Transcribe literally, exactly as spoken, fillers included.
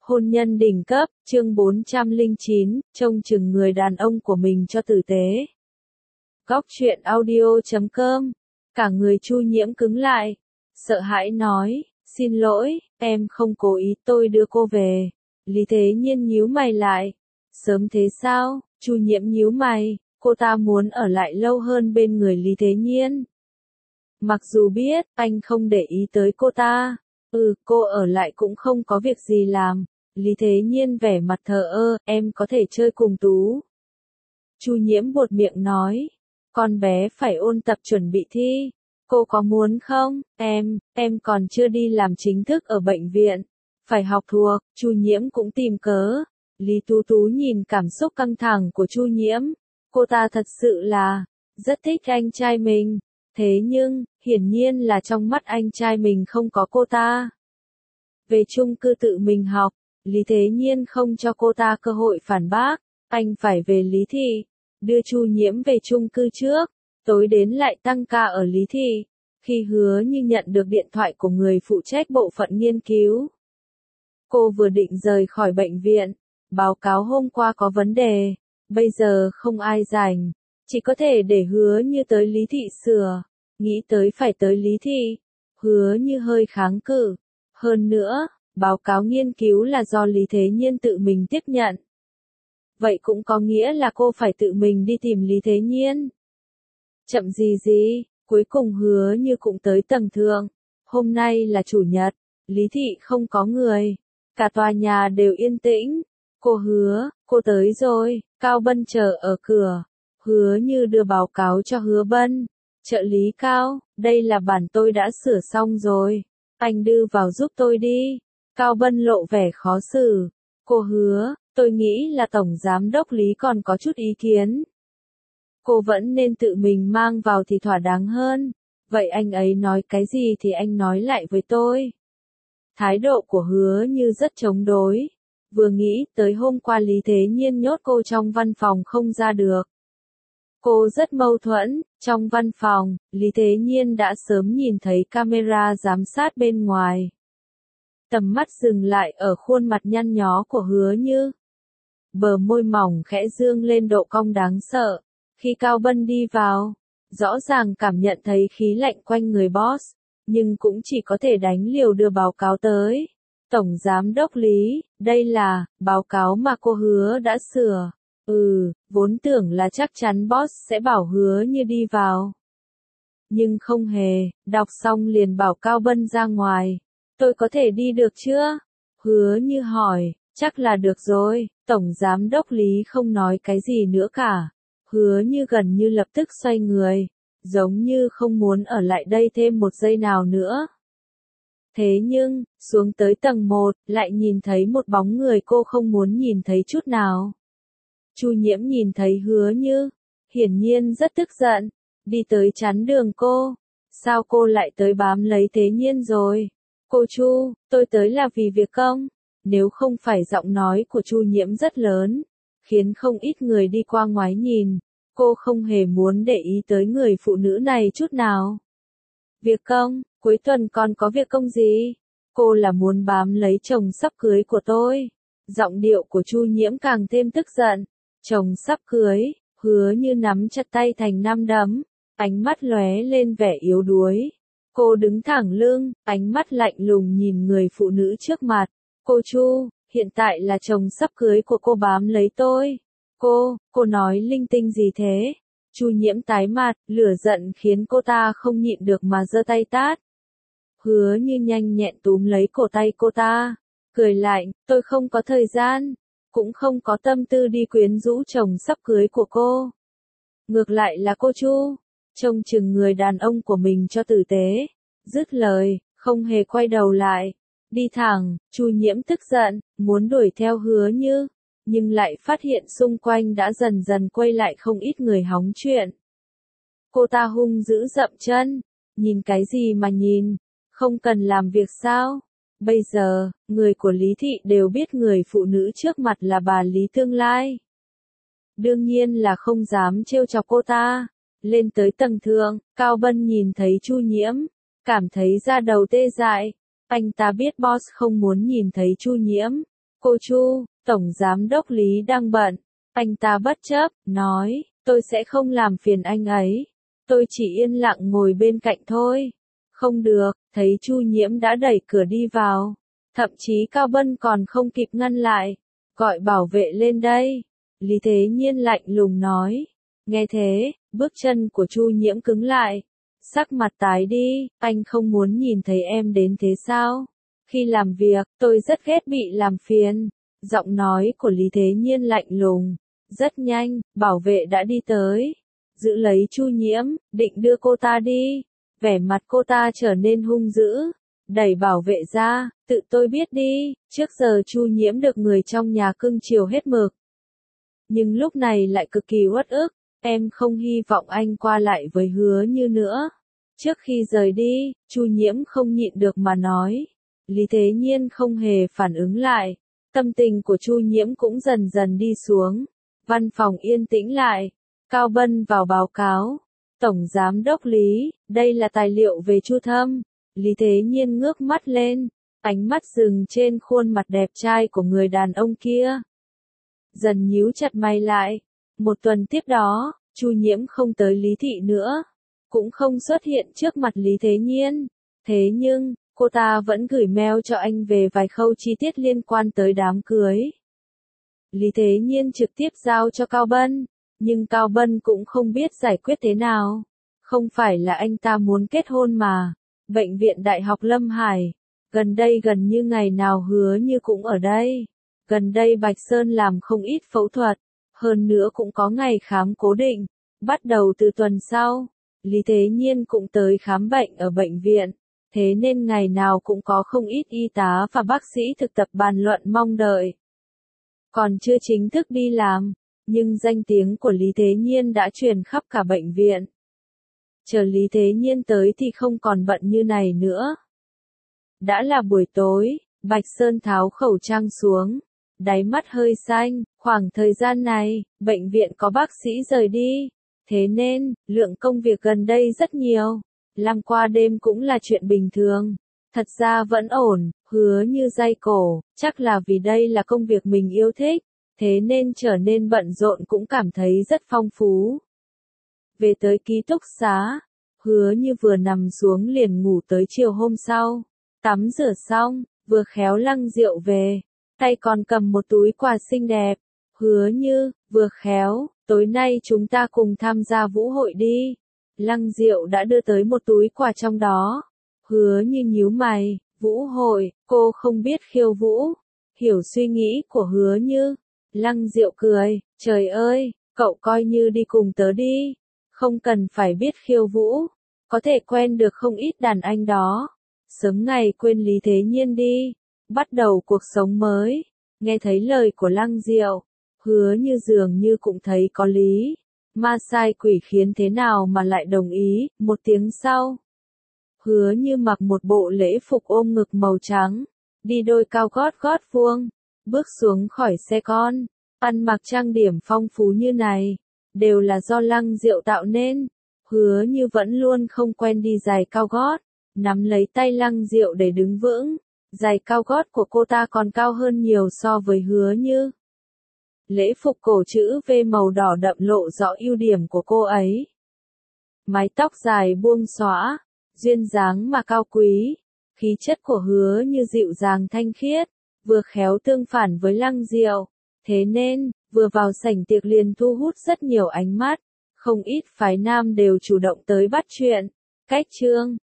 Hôn nhân đỉnh cấp, chương bốn trăm lẻ chín, trông chừng người đàn ông của mình cho tử tế. Góc truyện audio chấm com. Cả người Chu Nhiễm cứng lại, sợ hãi nói, xin lỗi, em không cố ý, tôi đưa cô về. Lý Thế Nhiên nhíu mày lại. Sớm thế sao? Chu Nhiễm nhíu mày, cô ta muốn ở lại lâu hơn bên người Lý Thế Nhiên. Mặc dù biết, anh không để ý tới cô ta. Ừ, cô ở lại cũng không có việc gì làm. Lý Thế Nhiên vẻ mặt thờ ơ, em có thể chơi cùng Tú. Chu Nhiễm buột miệng nói, con bé phải ôn tập chuẩn bị thi. Cô có muốn không? Em, em còn chưa đi làm chính thức ở bệnh viện. Phải học thuộc, Chu Nhiễm cũng tìm cớ. Lý Tú Tú nhìn cảm xúc căng thẳng của Chu Nhiễm. Cô ta thật sự là, rất thích anh trai mình. Thế nhưng, hiển nhiên là trong mắt anh trai mình không có cô ta. Về chung cư tự mình học, Lý Thế Nhiên không cho cô ta cơ hội phản bác, anh phải về Lý Thị, đưa Chu Nhiễm về chung cư trước, tối đến lại tăng ca ở Lý Thị, khi Hứa Như nhận được điện thoại của người phụ trách bộ phận nghiên cứu. Cô vừa định rời khỏi bệnh viện, báo cáo hôm qua có vấn đề, bây giờ không ai rảnh, chỉ có thể để Hứa Như tới Lý Thị sửa, nghĩ tới phải tới Lý Thị, Hứa Như hơi kháng cự. Hơn nữa, báo cáo nghiên cứu là do Lý Thế Nhiên tự mình tiếp nhận. Vậy cũng có nghĩa là cô phải tự mình đi tìm Lý Thế Nhiên. Chậm gì gì, cuối cùng Hứa Như cũng tới tầng thượng. Hôm nay là chủ nhật, Lý Thị không có người. Cả tòa nhà đều yên tĩnh. Cô Hứa, cô tới rồi, Cao Bân chờ ở cửa. Hứa Như đưa báo cáo cho Hứa Bân. Trợ lý Cao, đây là bản tôi đã sửa xong rồi. Anh đưa vào giúp tôi đi. Cao Bân lộ vẻ khó xử. Cô Hứa, tôi nghĩ là Tổng Giám đốc Lý còn có chút ý kiến. Cô vẫn nên tự mình mang vào thì thỏa đáng hơn. Vậy anh ấy nói cái gì thì anh nói lại với tôi. Thái độ của Hứa Như rất chống đối. Vừa nghĩ tới hôm qua Lý Thế Nhiên nhốt cô trong văn phòng không ra được. Cô rất mâu thuẫn, trong văn phòng, Lý Thế Nhiên đã sớm nhìn thấy camera giám sát bên ngoài. Tầm mắt dừng lại ở khuôn mặt nhăn nhó của Hứa Như. Bờ môi mỏng khẽ dương lên độ cong đáng sợ. Khi Cao Bân đi vào, rõ ràng cảm nhận thấy khí lạnh quanh người boss, nhưng cũng chỉ có thể đánh liều đưa báo cáo tới. Tổng Giám đốc Lý, đây là, báo cáo mà cô Hứa đã sửa. Ừ, vốn tưởng là chắc chắn boss sẽ bảo Hứa Như đi vào. Nhưng không hề, đọc xong liền bảo Cao Bân ra ngoài. Tôi có thể đi được chưa? Hứa Như hỏi, chắc là được rồi, Tổng Giám đốc Lý không nói cái gì nữa cả. Hứa Như gần như lập tức xoay người, giống như không muốn ở lại đây thêm một giây nào nữa. Thế nhưng, xuống tới tầng một, lại nhìn thấy một bóng người cô không muốn nhìn thấy chút nào. Chu Nhiễm nhìn thấy Hứa Như, hiển nhiên rất tức giận, đi tới chắn đường cô. Sao cô lại tới bám lấy Thế Nhiên rồi? Cô Chu, tôi tới là vì việc công. Nếu không phải giọng nói của Chu Nhiễm rất lớn, khiến không ít người đi qua ngoái nhìn, cô không hề muốn để ý tới người phụ nữ này chút nào. Việc công, cuối tuần còn có việc công gì? Cô là muốn bám lấy chồng sắp cưới của tôi. Giọng điệu của Chu Nhiễm càng thêm tức giận. Chồng sắp cưới, Hứa Như nắm chặt tay thành năm đấm, ánh mắt lóe lên vẻ yếu đuối. Cô đứng thẳng lưng, ánh mắt lạnh lùng nhìn người phụ nữ trước mặt. Cô Chu, hiện tại là chồng sắp cưới của cô bám lấy tôi. Cô, cô nói linh tinh gì thế? Chu Nhiễm tái mặt, lửa giận khiến cô ta không nhịn được mà giơ tay tát. Hứa Như nhanh nhẹn túm lấy cổ tay cô ta, cười lạnh, tôi không có thời gian, cũng không có tâm tư đi quyến rũ chồng sắp cưới của cô. Ngược lại là cô Chu, trông chừng người đàn ông của mình cho tử tế. Dứt lời, không hề quay đầu lại, đi thẳng. Chu Nhiễm tức giận, muốn đuổi theo Hứa Như, nhưng lại phát hiện xung quanh đã dần dần quay lại không ít người hóng chuyện. Cô ta hung dữ dậm chân, nhìn cái gì mà nhìn, không cần làm việc sao? Bây giờ, người của Lý Thị đều biết người phụ nữ trước mặt là bà Lý tương lai. Đương nhiên là không dám trêu chọc cô ta. Lên tới tầng thượng, Cao Bân nhìn thấy Chu Nhiễm, cảm thấy da đầu tê dại. Anh ta biết boss không muốn nhìn thấy Chu Nhiễm. Cô Chu, Tổng Giám đốc Lý đang bận. Anh ta bất chấp, nói, tôi sẽ không làm phiền anh ấy. Tôi chỉ yên lặng ngồi bên cạnh thôi. Không được, thấy Chu Nhiễm đã đẩy cửa đi vào. Thậm chí Cao Bân còn không kịp ngăn lại. Gọi bảo vệ lên đây. Lý Thế Nhiên lạnh lùng nói. Nghe thế, bước chân của Chu Nhiễm cứng lại. Sắc mặt tái đi, anh không muốn nhìn thấy em đến thế sao? Khi làm việc, tôi rất ghét bị làm phiền. Giọng nói của Lý Thế Nhiên lạnh lùng. Rất nhanh, bảo vệ đã đi tới. Giữ lấy Chu Nhiễm, định đưa cô ta đi. Vẻ mặt cô ta trở nên hung dữ. Đẩy bảo vệ ra, tự tôi biết đi. Trước giờ Chu Nhiễm được người trong nhà cưng chiều hết mực. Nhưng lúc này lại cực kỳ uất ức. Em không hy vọng anh qua lại với Hứa Như nữa. Trước khi rời đi, Chu Nhiễm không nhịn được mà nói. Lý Thế Nhiên không hề phản ứng lại. Tâm tình của Chu Nhiễm cũng dần dần đi xuống. Văn phòng yên tĩnh lại. Cao Bân vào báo cáo. Tổng Giám đốc Lý, đây là tài liệu về Chu Thâm. Lý Thế Nhiên ngước mắt lên. Ánh mắt dừng trên khuôn mặt đẹp trai của người đàn ông kia. Dần nhíu chặt mày lại. Một tuần tiếp đó, Chu Nhiễm không tới Lý Thị nữa. Cũng không xuất hiện trước mặt Lý Thế Nhiên. Thế nhưng, cô ta vẫn gửi mail cho anh về vài khâu chi tiết liên quan tới đám cưới. Lý Thế Nhiên trực tiếp giao cho Cao Bân, nhưng Cao Bân cũng không biết giải quyết thế nào. Không phải là anh ta muốn kết hôn mà. Bệnh viện Đại học Lâm Hải. Gần đây gần như ngày nào Hứa Như cũng ở đây. Gần đây Bạch Sơn làm không ít phẫu thuật. Hơn nữa cũng có ngày khám cố định. Bắt đầu từ tuần sau, Lý Thế Nhiên cũng tới khám bệnh ở bệnh viện. Thế nên ngày nào cũng có không ít y tá và bác sĩ thực tập bàn luận mong đợi. Còn chưa chính thức đi làm, nhưng danh tiếng của Lý Thế Nhiên đã truyền khắp cả bệnh viện. Chờ Lý Thế Nhiên tới thì không còn bận như này nữa. Đã là buổi tối, Bạch Sơn tháo khẩu trang xuống, đáy mắt hơi xanh. Khoảng thời gian này, bệnh viện có bác sĩ rời đi. Thế nên, lượng công việc gần đây rất nhiều. Làm qua đêm cũng là chuyện bình thường. Thật ra vẫn ổn, Hứa Như day cổ, chắc là vì đây là công việc mình yêu thích. Thế nên trở nên bận rộn cũng cảm thấy rất phong phú. Về tới ký túc xá, Hứa Như vừa nằm xuống liền ngủ tới chiều hôm sau. Tắm rửa xong, vừa khéo Lăng Diệu về. Tay còn cầm một túi quà xinh đẹp. Hứa Như, vừa khéo, tối nay chúng ta cùng tham gia vũ hội đi. Lăng Diệu đã đưa tới một túi quà trong đó. Hứa Như nhíu mày, vũ hội, cô không biết khiêu vũ. Hiểu suy nghĩ của Hứa Như. Lăng Diệu cười, trời ơi, cậu coi như đi cùng tớ đi. Không cần phải biết khiêu vũ. Có thể quen được không ít đàn anh đó. Sớm ngày quên Lý Thế Nhiên đi. Bắt đầu cuộc sống mới. Nghe thấy lời của Lăng Diệu, Hứa Như dường như cũng thấy có lý. Ma sai quỷ khiến thế nào mà lại đồng ý. Một tiếng sau, Hứa Như mặc một bộ lễ phục ôm ngực màu trắng, đi đôi cao gót gót vuông, bước xuống khỏi xe con. Ăn mặc trang điểm phong phú như này, đều là do Lăng Diệu tạo nên. Hứa Như vẫn luôn không quen đi giày cao gót, nắm lấy tay Lăng Diệu để đứng vững. Giày cao gót của cô ta còn cao hơn nhiều so với Hứa Như. Lễ phục cổ chữ V màu đỏ đậm lộ rõ ưu điểm của cô ấy. Mái tóc dài buông xõa, duyên dáng mà cao quý. Khí chất của Hứa Như dịu dàng thanh khiết, vừa khéo tương phản với Lăng Diệu. Thế nên, vừa vào sảnh tiệc liền thu hút rất nhiều ánh mắt. Không ít phái nam đều chủ động tới bắt chuyện. Cách trương,